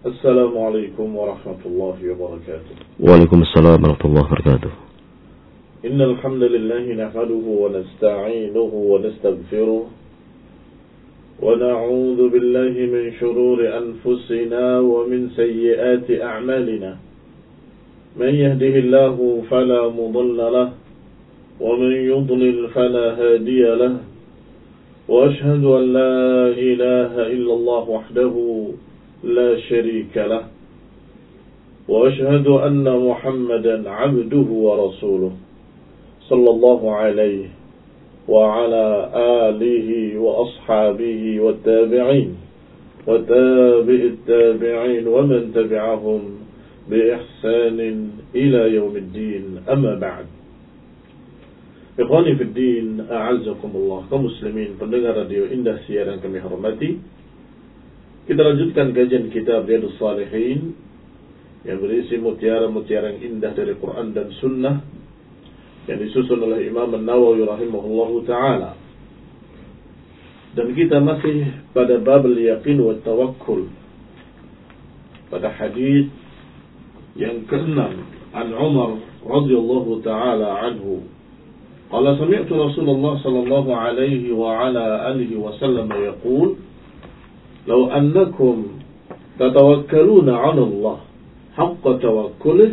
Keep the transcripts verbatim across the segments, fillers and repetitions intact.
Assalamualaikum warahmatullahi wabarakatuh. Waalaikumsalam warahmatullahi wabarakatuh. Innal hamdalillah nahmaduhu wa nasta'inuhu wa nastaghfiruh wa na'udzu billahi min shururi anfusina wa min sayyiati a'malina. Man yahdihillahu fala mudilla lahu wa man yudlil fala hadiya lahu. Wa ashhadu an la ilaha illallah wahdahu لا شريك له وأشهد أن محمدا عبده ورسوله صلى الله عليه وعلى آله وأصحابه والتابعين وتابع التابعين ومن تبعهم بإحسان إلى يوم الدين أما بعد. Ikhwani fi din, a'azzakumullah, kaum muslimin pendengar radio Indah siaran kami hormati. Kita lanjutkan kajian kitab Riyadhus Shalihin yang berisi mutiara-mutiara yang indah dari Quran dan Sunnah yang disusun oleh Imam An-Nawawi rahimahullahu ta'ala. Dan kita masih pada bab al-yaqin wa tawakkul, pada hadis yang keenam an Umar radhiyallahu ta'ala anhu qala sami'tu Rasulullah sallallahu alaihi wa ala alihi wa sallam yaqul لو أنكم تتوكلون على الله حق توكله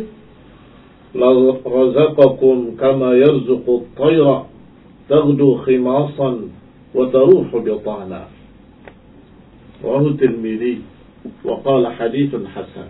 لرزقكم كما يرزق الطير تغدو خماصا وتروح بطانا. رواه الترمذي وقال حديث حسن.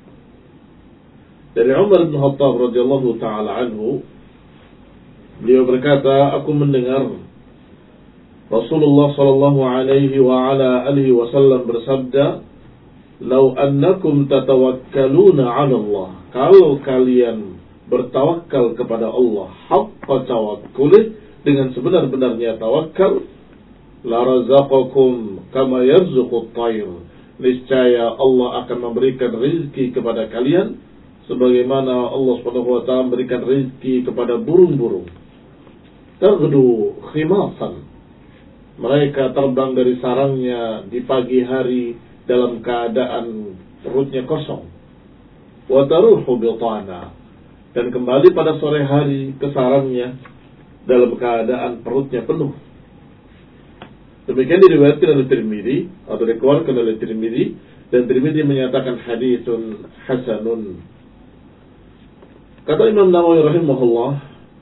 Dari Umar bin Khattab radhiyallahu taala anhu, beliau berkata, aku mendengar Rasulullah sallallahu alaihi wa ala alihi wasallam bersabda, "Lau annakum tatawakkaluna 'ala Allah." Kalau kalian bertawakal kepada Allah haqqa tawakkulih, dengan sebenar-benarnya tawakal, la razaqakum kama yarzuqut tayr. Niscaya Allah akan memberikan rezeki kepada kalian sebagaimana Allah Subhanahu wa taala memberikan rezeki kepada burung-burung. Taghdu khimasan. Mereka terbang dari sarangnya di pagi hari dalam keadaan perutnya kosong. Wa taruhu bitana. Dan kembali pada sore hari ke sarangnya dalam keadaan perutnya penuh. Demikian diriwayatkan oleh Tirmidzi atau dikeluarkan oleh Tirmidzi, dan Tirmidzi menyatakan haditsun hasanun. Kata Imam Nawawi rahimahullah,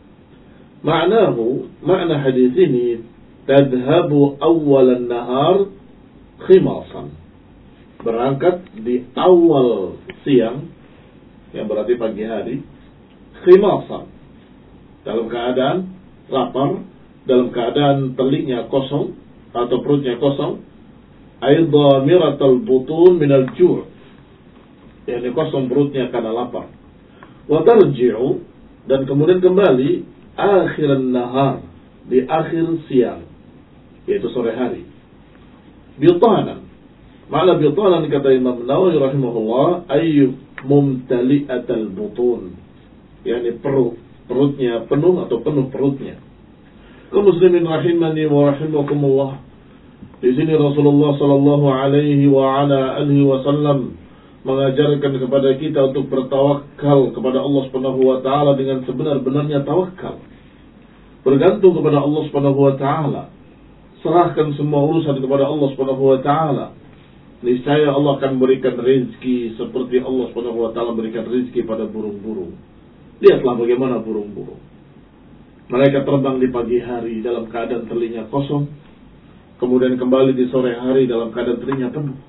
ma'nahu, makna hadis ini, tadhabu awal nahar khimasan, berangkat di awal siang, yang berarti pagi hari, khimasan, dalam keadaan lapar, dalam keadaan teliknya kosong atau perutnya kosong, aidha miratal butun minal ju', yakni kosong perutnya karena lapar, wa tarji'u, dan kemudian kembali akhiran nahar, di akhir siang, yaitu sore hari. Bitanan, makna bitanan kata Imam Nawawi rahimahullah, ayyu mumtali'atal butun, yakni perut, perutnya penuh atau penuh perutnya. Kaum muslimin rahimani wa rahimakumullah, di sini Rasulullah sallallahu alaihi wa ala alihi wasallam mengajarkan kepada kita untuk bertawakal kepada Allah Subhanahu wa taala dengan sebenar-benarnya tawakal. Bergantung kepada Allah Subhanahu wa taala. Serahkan semua urusan kepada Allah Subhanahu wa taala. Niscaya Allah akan memberikan rezeki seperti Allah Subhanahu wa taala memberikan rezeki pada burung-burung. Lihatlah bagaimana burung-burung. Mereka terbang di pagi hari dalam keadaan telinga kosong, kemudian kembali di sore hari dalam keadaan telinga penuh.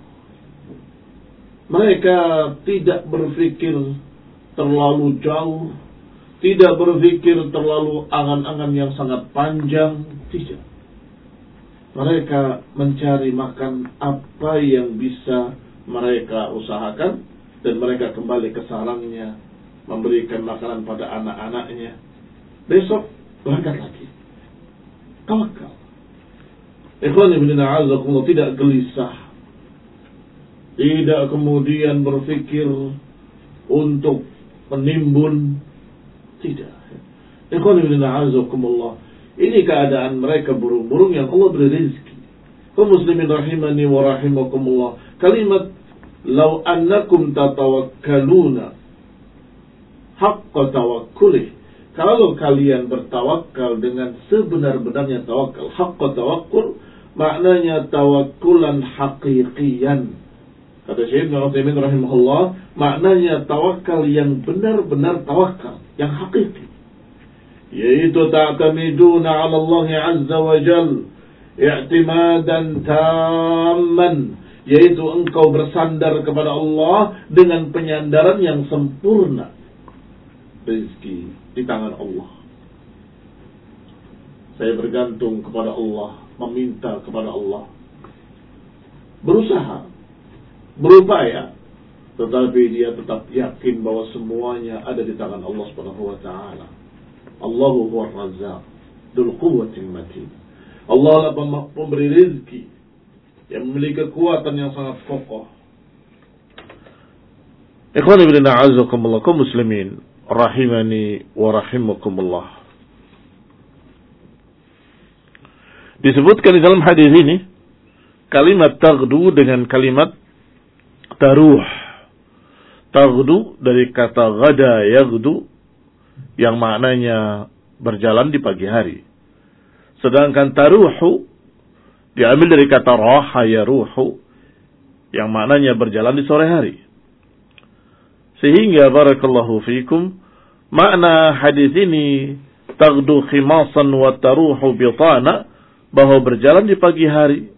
Mereka tidak berpikir terlalu jauh, tidak berpikir terlalu angan-angan yang sangat panjang, tidak. Mereka mencari makan apa yang bisa mereka usahakan, dan mereka kembali ke sarangnya, memberikan makanan pada anak-anaknya. Besok berangkat lagi. Tawakal. Ikhwan ibn a'azakumullah, tidak gelisah, tidak kemudian berpikir untuk menimbun, tidak. Ikhwan ibn a'azakumullah, ini keadaan mereka burung-burung yang Allah beri rezeki. Kaum muslimin rahimani wa rahimakumullah, kalimat "Law annakum tatawakkaluna haqqa tawakkulih." Kalau kalian bertawakal dengan sebenar-benarnya tawakal, haqqa tawakkul maknanya tawakkulan haqiqiyan. Kata Syekh Ibnu Utsaimin rahimahullah, maknanya tawakal yang benar-benar tawakal, yang hakiki. Yaitu ta'tamiduna 'ala Allah 'azza wa jalla i'timadan tamman, yaitu engkau bersandar kepada Allah dengan penyandaran yang sempurna. Rezeki di tangan Allah. Saya bergantung kepada Allah, meminta kepada Allah, berusaha, berupaya, tetapi dia tetap yakin bahwa semuanya ada di tangan Allah Subhanahu wa taala. Allahu huwar razzaq dzul quwwatil matin. Allah adalah pemberi rezeki yang memiliki kekuatan yang sangat kokoh. Ikhwan ibn a'azakumullah kaum muslimin rahimani wa rahimakumullah. Disebutkan di dalam hadis ini kalimat taghdu dengan kalimat taruh. Taghdu dari kata ghada yaghdu yang maknanya berjalan di pagi hari. Sedangkan taruhu diambil dari kata raha yaruhu yang maknanya berjalan di sore hari. Sehingga barakallahu fikum makna hadis ini taghdu khimasan wa taruhu bitana, bahwa berjalan di pagi hari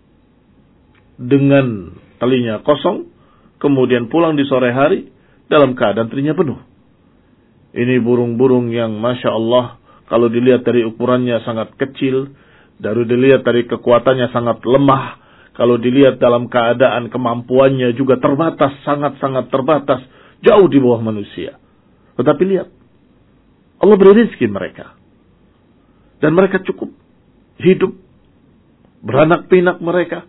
dengan talinya kosong, kemudian pulang di sore hari dalam keadaan talinya penuh. Ini burung-burung yang Masya Allah, kalau dilihat dari ukurannya sangat kecil, dari dilihat dari kekuatannya sangat lemah, kalau dilihat dalam keadaan kemampuannya juga terbatas, sangat-sangat terbatas, jauh di bawah manusia. Tetapi lihat, Allah beri rezeki mereka. Dan mereka cukup hidup, beranak pinak mereka.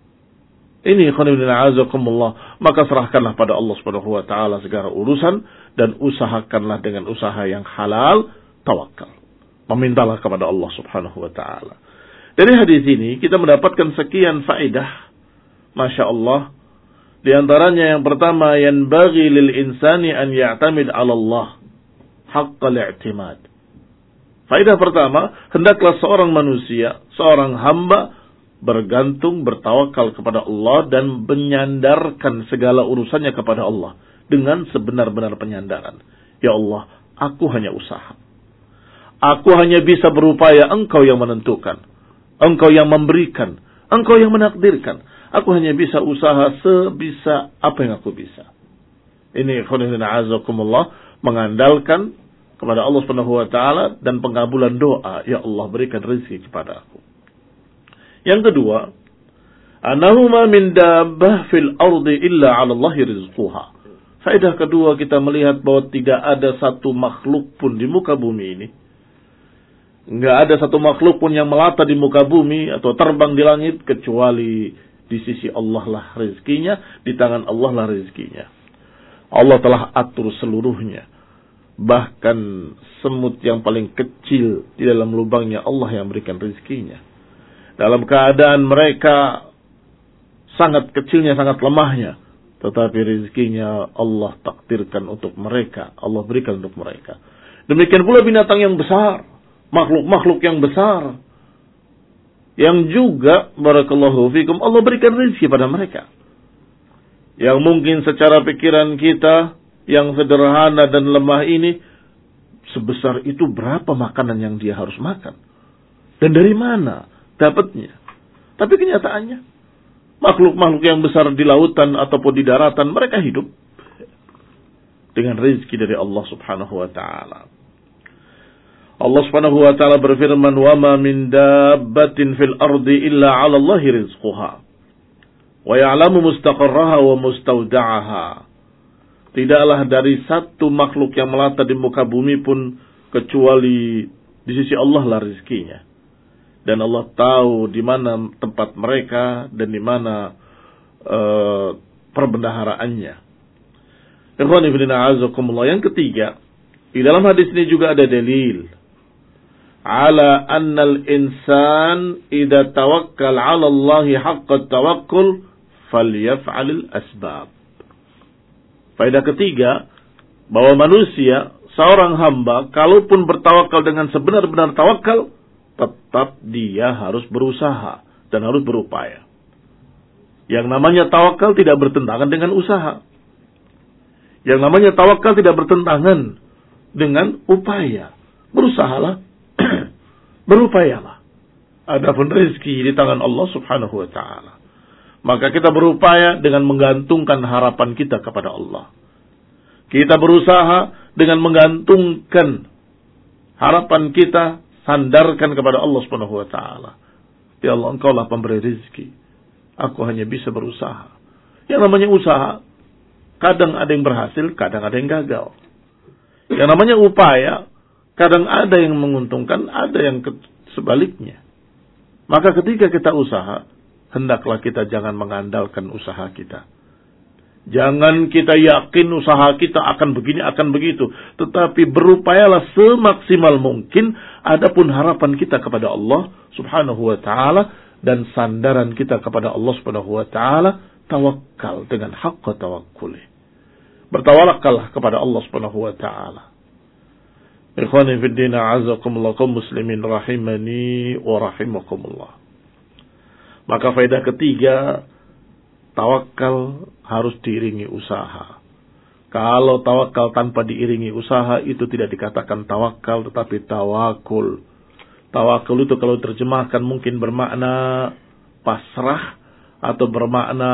Ini khonibina azakumullah. Maka serahkanlah pada Allah subhanahu wa ta'ala segala urusan, dan usahakanlah dengan usaha yang halal, tawakal. Memintalah kepada Allah subhanahu wa ta'ala. Dari hadis ini kita mendapatkan sekian faedah. Masya Allah. Di antaranya yang pertama, yanbaghi lil insani an ya'tamid 'ala Allah haqqal i'timad. Faedah pertama, hendaklah seorang manusia, seorang hamba bergantung, bertawakal kepada Allah dan menyandarkan segala urusannya kepada Allah dengan sebenar-benar penyandaran. Ya Allah, aku hanya usaha. Aku hanya bisa berupaya, Engkau yang menentukan. Engkau yang memberikan. Engkau yang menakdirkan. Aku hanya bisa usaha sebisa apa yang aku bisa. Ini khonibina azakumullah, mengandalkan kepada Allah Subhanahu wa taala dan pengabulan doa, ya Allah berikan rezeki kepada aku. Yang kedua, annahu ma min dabbah fil ardi illa 'ala Allah rizquha. Faedah kedua, kita melihat bahwa tidak ada satu makhluk pun di muka bumi ini, enggak ada satu makhluk pun yang melata di muka bumi atau terbang di langit kecuali di sisi Allah lah rezekinya, di tangan Allah lah rezekinya. Allah telah atur seluruhnya. Bahkan semut yang paling kecil di dalam lubangnya Allah yang berikan rezekinya. Dalam keadaan mereka sangat kecilnya, sangat lemahnya, tetapi rezekinya Allah takdirkan untuk mereka, Allah berikan untuk mereka. Demikian pula binatang yang besar, makhluk-makhluk yang besar, yang juga barakallahu fikum Allah berikan rezeki pada mereka. Yang mungkin secara pikiran kita yang sederhana dan lemah ini, sebesar itu berapa makanan yang dia harus makan? Dan dari mana dapatnya? Tapi kenyataannya, makhluk-makhluk yang besar di lautan ataupun di daratan, mereka hidup dengan rezeki dari Allah subhanahu wa ta'ala. Allah subhanahu wa ta'ala berfirman, وَمَا مِنْ دَابَّةٍ فِي الْأَرْضِ إِلَّا عَلَى اللَّهِ رِزْقُهَا وَيَعْلَمُ مُسْتَقَرَّهَا وَمُسْتَوْدَعَهَا. Tidaklah dari satu makhluk yang melata di muka bumi pun kecuali di sisi Allah lah rezekinya. Dan Allah tahu di mana tempat mereka dan di mana uh, perbendaharaannya. Ikhwan ibn a'azakumullah. Yang ketiga, di dalam hadis ini juga ada dalil ala annal insan idza tawakkal 'ala Allah haqqa tawakkul falyaf'alil asbab. Faedah ketiga, bahwa manusia, seorang hamba, kalaupun bertawakal dengan sebenar-benar tawakal, tetap dia harus berusaha dan harus berupaya. Yang namanya tawakal tidak bertentangan dengan usaha. Yang namanya tawakal tidak bertentangan dengan upaya. Berusahalah, berupayalah. Adapun rezeki di tangan Allah Subhanahu wa taala. Maka kita berupaya dengan menggantungkan harapan kita kepada Allah. Kita berusaha dengan menggantungkan harapan kita, sandarkan kepada Allah Subhanahu wa taala. Ya Allah, Engkaulah pemberi rezeki. Aku hanya bisa berusaha. Yang namanya usaha, kadang ada yang berhasil, kadang ada yang gagal. Yang namanya upaya, kadang ada yang menguntungkan, ada yang sebaliknya. Maka ketika kita usaha, hendaklah kita jangan mengandalkan usaha kita. Jangan kita yakin usaha kita akan begini, akan begitu. Tetapi berupayalah semaksimal mungkin. Adapun harapan kita kepada Allah Subhanahu wa ta'ala, dan sandaran kita kepada Allah Subhanahu wa taala, tawakal dengan haqqa tawakkul. Bertawakallah kepada Allah Subhanahu wa taala. Ikhwani fi din, a'azakumullah kaum muslimin rahimani wa rahimakumullah. Maka faedah ketiga, tawakal harus diiringi usaha. Kalau tawakal tanpa diiringi usaha, itu tidak dikatakan tawakal, tetapi tawakul. Tawakal itu kalau terjemahkan mungkin bermakna pasrah atau bermakna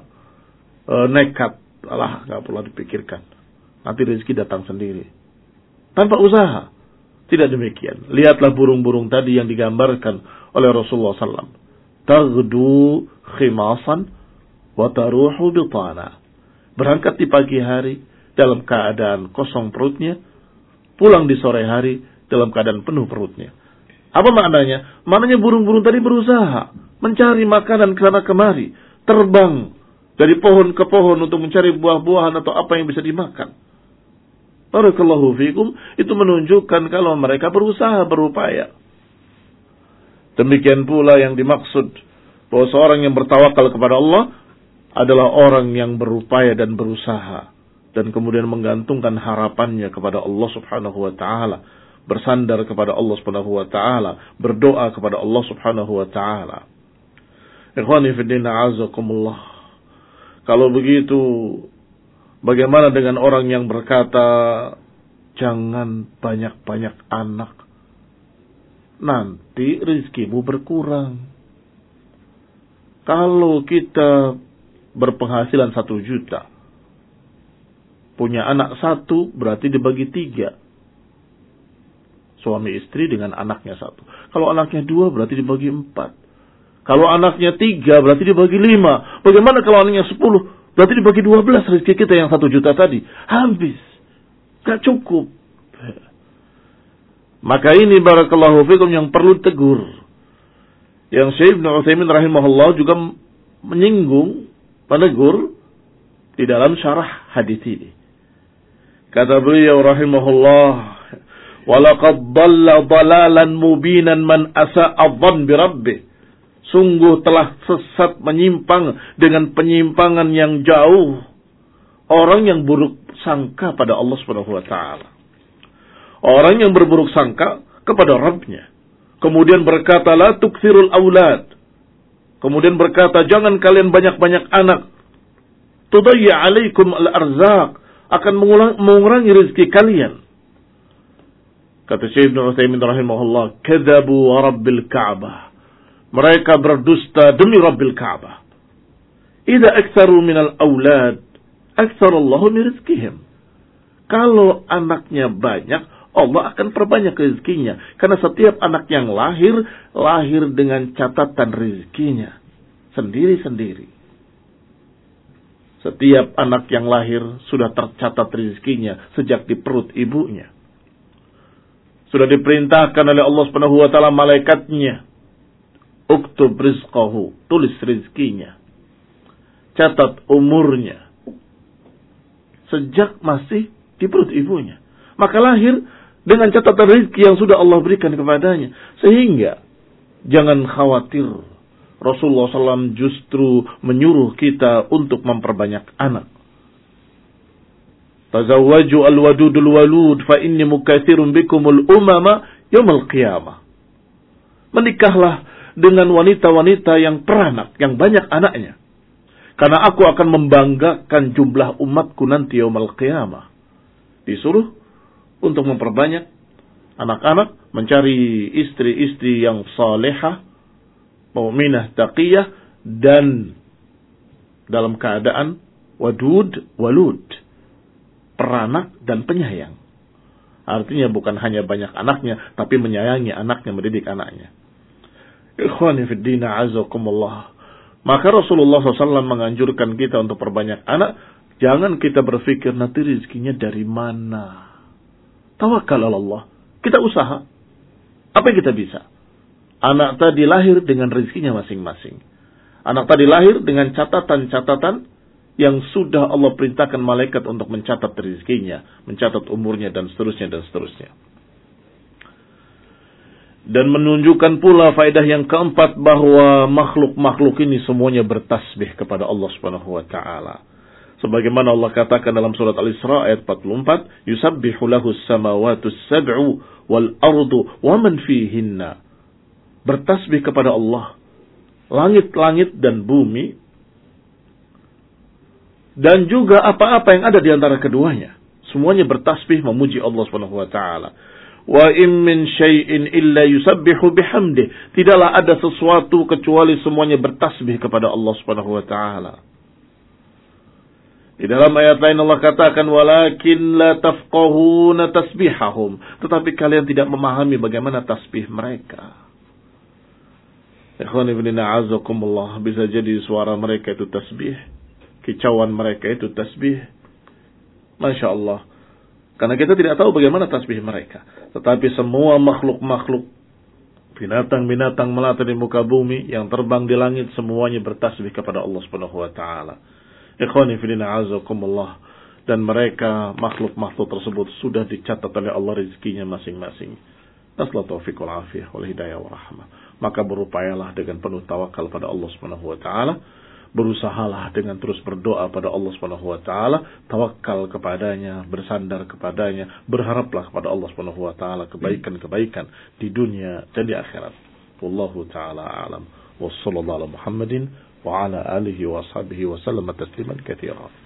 e, nekat. Alah, nggak perlu dipikirkan. Nanti rezeki datang sendiri. Tanpa usaha. Tidak demikian. Lihatlah burung-burung tadi yang digambarkan oleh Rasulullah sallallahu alaihi wasallam. Taghdu khimasan wa taruhu bitana. Berangkat di pagi hari dalam keadaan kosong perutnya, pulang di sore hari dalam keadaan penuh perutnya. Apa maknanya? Maknanya burung-burung tadi berusaha mencari makanan kesana kemari, terbang dari pohon ke pohon untuk mencari buah-buahan atau apa yang bisa dimakan. Barakallahu fikum, itu menunjukkan kalau mereka berusaha, berupaya. Demikian pula yang dimaksud bahwa seorang yang bertawakal kepada Allah adalah orang yang berupaya dan berusaha dan kemudian menggantungkan harapannya kepada Allah Subhanahu wa taala. Bersandar kepada Allah Subhanahu wa taala, berdoa kepada Allah Subhanahu wa taala. Ikhwani fi din, a'azakumullah. Kalau begitu, bagaimana dengan orang yang berkata, jangan banyak-banyak anak, nanti rezekimu berkurang. Kalau kita berpenghasilan satu juta, punya anak satu, berarti dibagi tiga. Suami istri dengan anaknya satu. Kalau anaknya dua, berarti dibagi empat. Kalau anaknya tiga, berarti dibagi lima. Bagaimana kalau anaknya sepuluh? Berarti dibagi dua belas rezeki kita yang satu juta tadi. Habis. Gak cukup. Maka ini barakallahu fikum yang perlu tegur. Yang Syekh Ibnu Utsaimin rahimahullah juga menyinggung, menegur di dalam syarah hadis ini. Kata beliau rahimahullah, walaqad dhalla dhalalan mubinan man asa'a dhann bi rabbih. Sungguh telah sesat, menyimpang dengan penyimpangan yang jauh orang yang buruk sangka pada Allah Subhanahu wa taala. Orang yang berburuk sangka kepada Rabbnya. Kemudian berkata la tukthirul aulad. Kemudian berkata jangan kalian banyak-banyak anak. Tudayya alaikum al-arzaq, akan mengurangi rezeki kalian. Kata Syekh Ibnu Utsaimin rahimahullah, kadzabu wa rabbil Ka'bah. Mereka berdusta demi Rabbil Ka'bah. Idza aktsaru minal aulad, aktsarallahu min rizqihim. Kalau anaknya banyak, Allah akan perbanyak rezekinya. Karena setiap anak yang lahir, lahir dengan catatan rezekinya. Sendiri-sendiri. Setiap anak yang lahir sudah tercatat rezekinya sejak di perut ibunya. Sudah diperintahkan oleh Allah Subhanahu wa taala malaikatnya, uktub rizqahu, tulis rezekinya. Catat umurnya. Sejak masih di perut ibunya. Maka lahir dengan catatan rezeki yang sudah Allah berikan kepadanya. Sehingga jangan khawatir Rasulullah shallallahu alaihi wasallam justru menyuruh kita untuk memperbanyak anak. Tazawwaju al-wadudul walud fa inni mukatsirun bikumul umama yaumil qiyamah. Menikahlah dengan wanita-wanita yang peranak, yang banyak anaknya. Karena aku akan membanggakan jumlah umatku nanti yaumil qiyamah. Disuruh untuk memperbanyak anak-anak, mencari istri-istri yang salehah, mukminah, taqiyah, dan dalam keadaan wadud, walud, peranak dan penyayang. Artinya bukan hanya banyak anaknya, tapi menyayangi anaknya, mendidik anaknya. Ikhwani fid din, a'azakumullah. Maka Rasulullah shallallahu alaihi wasallam menganjurkan kita untuk perbanyak anak. Jangan kita berpikir nanti rezekinya dari mana. Tawakal Allah. Kita usaha. Apa yang kita bisa? Anak tadi lahir dengan rezekinya masing-masing. Anak tadi lahir dengan catatan-catatan yang sudah Allah perintahkan malaikat untuk mencatat rezekinya, mencatat umurnya, dan seterusnya, dan seterusnya. Dan menunjukkan pula faedah yang keempat bahwa makhluk-makhluk ini semuanya bertasbih kepada Allah Subhanahu wa taala. Sebagaimana Allah katakan dalam surat Al-Isra ayat empat puluh empat, "Yusabbihu lahus samawati as-sab'u wal ardu wa man fihinna." Bertasbih kepada Allah langit-langit dan bumi dan juga apa-apa yang ada di antara keduanya. Semuanya bertasbih memuji Allah Subhanahu wa taala. Wa in min syai'in illa yusabbihu bihamdih. Tidaklah ada sesuatu kecuali semuanya bertasbih kepada Allah Subhanahu wa taala. Di dalam ayat lain Allah katakan walakin la tafqahuna tasbihahum, tetapi kalian tidak memahami bagaimana tasbih mereka. Ikhwan ibn a'azakumullah, bisa jadi suara mereka itu tasbih, kicauan mereka itu tasbih. Masya Allah. Karena kita tidak tahu bagaimana tasbih mereka. Tetapi semua makhluk-makhluk, binatang-binatang melata di muka bumi, yang terbang di langit, semuanya bertasbih kepada Allah Subhanahu wa taala. Ikhwani fillah azakumullah. Dan mereka, makhluk-makhluk tersebut sudah dicatat oleh Allah rezekinya masing-masing. Nasallahu taufiq wal afiyah wal hidayah wa rahmah. Maka berupayalah dengan penuh tawakal pada Allah Subhanahu wa taala. Berusahalah dengan terus berdoa pada Allah Subhanahu wa taala, tawakal kepadanya, bersandar kepadanya, berharaplah kepada Allah Subhanahu wa taala kebaikan-kebaikan di dunia dan di akhirat. Wallahu taala a'lam. Wassallallahu ala Muhammadin wa ala alihi wa sahbihi wa sallam tasliman katsiran.